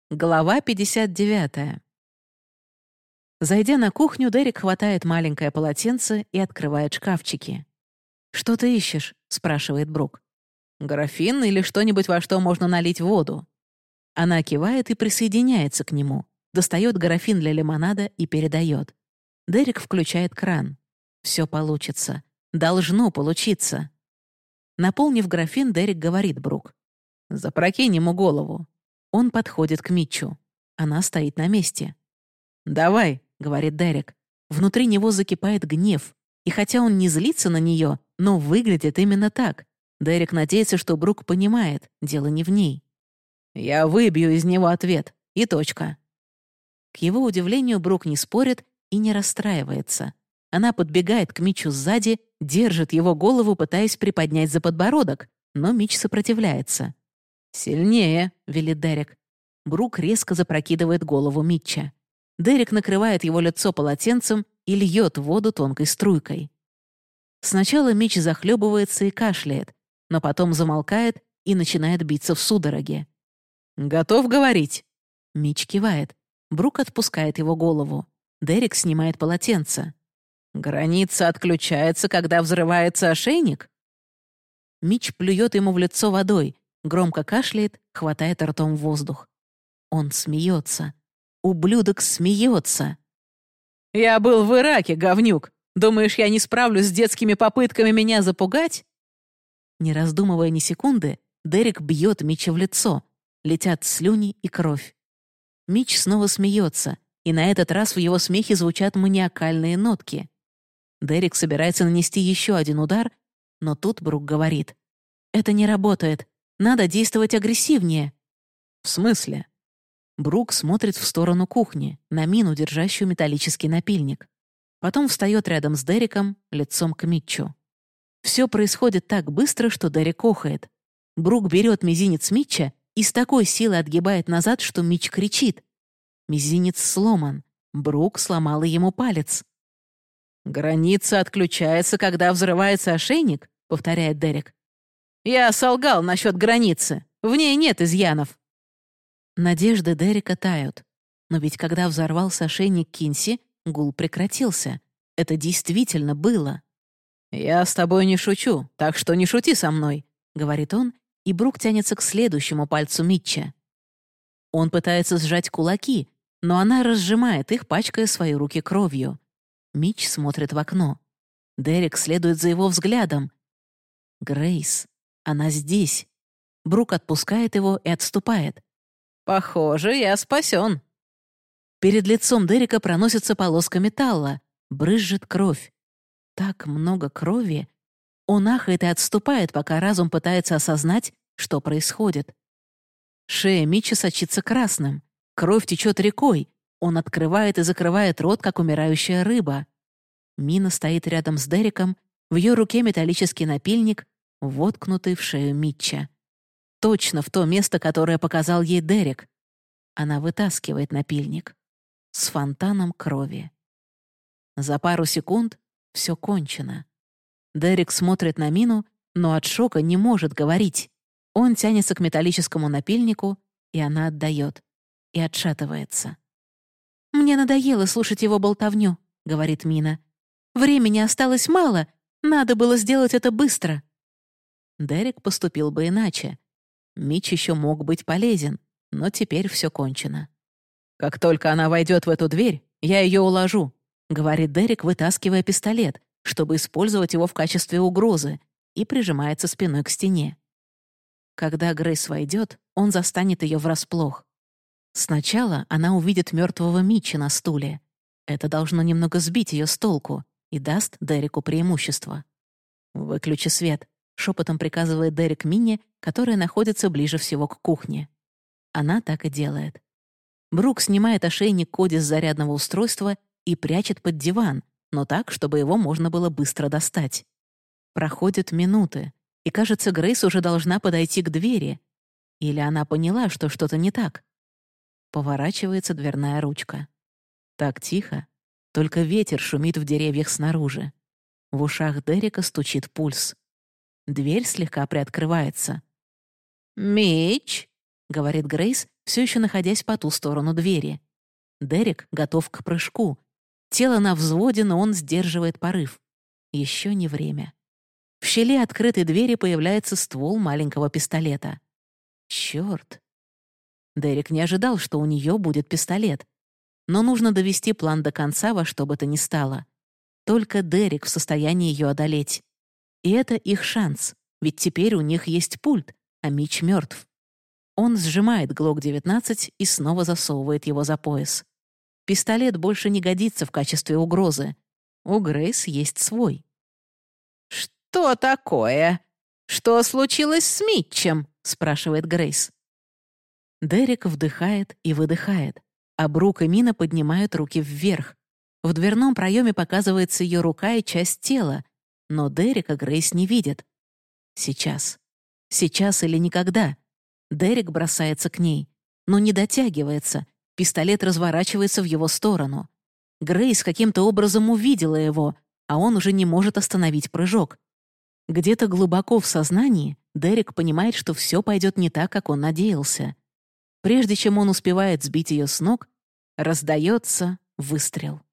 Глава 59. Зайдя на кухню, Дерек хватает маленькое полотенце и открывает шкафчики. «Что ты ищешь?» — спрашивает Брук. «Графин или что-нибудь, во что можно налить воду?» Она кивает и присоединяется к нему, достает графин для лимонада и передает. Дерек включает кран. Все получится. Должно получиться. Наполнив графин, Дерек говорит Брук. «Запрокинь ему голову». Он подходит к Митчу. Она стоит на месте. «Давай», — говорит Дерек. Внутри него закипает гнев. И хотя он не злится на нее, но выглядит именно так. Дерек надеется, что Брук понимает, дело не в ней. «Я выбью из него ответ. И точка». К его удивлению, Брук не спорит и не расстраивается. Она подбегает к Митчу сзади, держит его голову, пытаясь приподнять за подбородок, но Митч сопротивляется. «Сильнее», — велит Дерек. Брук резко запрокидывает голову Митча. Дерек накрывает его лицо полотенцем и льет воду тонкой струйкой. Сначала Митч захлебывается и кашляет, но потом замолкает и начинает биться в судороге. «Готов говорить?» Митч кивает. Брук отпускает его голову. Дерек снимает полотенце. «Граница отключается, когда взрывается ошейник?» Митч плюет ему в лицо водой, громко кашляет, хватает ртом воздух. Он смеется. Ублюдок смеется. «Я был в Ираке, говнюк. Думаешь, я не справлюсь с детскими попытками меня запугать?» Не раздумывая ни секунды, Дерек бьет Митча в лицо. Летят слюни и кровь. Митч снова смеется, и на этот раз в его смехе звучат маниакальные нотки. Дерек собирается нанести еще один удар, но тут Брук говорит. «Это не работает. Надо действовать агрессивнее». «В смысле?» Брук смотрит в сторону кухни, на Мину, держащую металлический напильник. Потом встает рядом с Дереком, лицом к Митчу. Все происходит так быстро, что Дерек охает. Брук берет мизинец Митча и с такой силой отгибает назад, что Митч кричит. Мизинец сломан. Брук сломала ему палец. «Граница отключается, когда взрывается ошейник», — повторяет Дерек. «Я солгал насчет границы. В ней нет изъянов». Надежды Дерека тают. Но ведь когда взорвался ошейник Кинси, гул прекратился. Это действительно было. «Я с тобой не шучу, так что не шути со мной», — говорит он, и Брук тянется к следующему пальцу Митча. Он пытается сжать кулаки, но она разжимает их, пачкая свои руки кровью. Митч смотрит в окно. Дерек следует за его взглядом. Грейс. Она здесь. Брук отпускает его и отступает. «Похоже, я спасен». Перед лицом Дерека проносится полоска металла. Брызжет кровь. Так много крови. Он ахает и отступает, пока разум пытается осознать, что происходит. Шея Митча сочится красным. Кровь течет рекой. Он открывает и закрывает рот, как умирающая рыба. Мина стоит рядом с Дереком, в ее руке металлический напильник, воткнутый в шею Митча. Точно в то место, которое показал ей Дерек. Она вытаскивает напильник. С фонтаном крови. За пару секунд все кончено. Дерек смотрит на Мину, но от шока не может говорить. Он тянется к металлическому напильнику, и она отдает. И отшатывается. «Мне надоело слушать его болтовню», — говорит Мина. «Времени осталось мало, надо было сделать это быстро». Дерек поступил бы иначе. Митч еще мог быть полезен, но теперь все кончено. «Как только она войдет в эту дверь, я ее уложу», — говорит Дерек, вытаскивая пистолет, чтобы использовать его в качестве угрозы, и прижимается спиной к стене. Когда Грейс войдет, он застанет ее врасплох. Сначала она увидит мертвого Митча на стуле. Это должно немного сбить ее с толку и даст Дереку преимущество. «Выключи свет», — шепотом приказывает Дерек Минне, которая находится ближе всего к кухне. Она так и делает. Брук снимает ошейник Коди с зарядного устройства и прячет под диван, но так, чтобы его можно было быстро достать. Проходят минуты, и, кажется, Грейс уже должна подойти к двери. Или она поняла, что что-то не так. Поворачивается дверная ручка. Так тихо, только ветер шумит в деревьях снаружи. В ушах Дерека стучит пульс. Дверь слегка приоткрывается. «Митч!» говорит Грейс, все еще находясь по ту сторону двери. Дерек готов к прыжку. Тело на взводе, но он сдерживает порыв. Еще не время. В щели открытой двери появляется ствол маленького пистолета. Черт! Дерек не ожидал, что у нее будет пистолет. Но нужно довести план до конца во что бы то ни стало. Только Дерек в состоянии ее одолеть. И это их шанс, ведь теперь у них есть пульт, а Митч мертв. Он сжимает Глок-19 и снова засовывает его за пояс. Пистолет больше не годится в качестве угрозы. У Грейс есть свой. «Что такое? Что случилось с Митчем?» — спрашивает Грейс. Дерек вдыхает и выдыхает, а Брук и Мина поднимают руки вверх. В дверном проеме показывается ее рука и часть тела, но Дерека Грейс не видит. Сейчас. Сейчас или никогда. Дерек бросается к ней, но не дотягивается. Пистолет разворачивается в его сторону. Грейс каким-то образом увидела его, а он уже не может остановить прыжок. Где-то глубоко в сознании Дерек понимает, что все пойдет не так, как он надеялся. Прежде чем он успевает сбить ее с ног, раздается выстрел.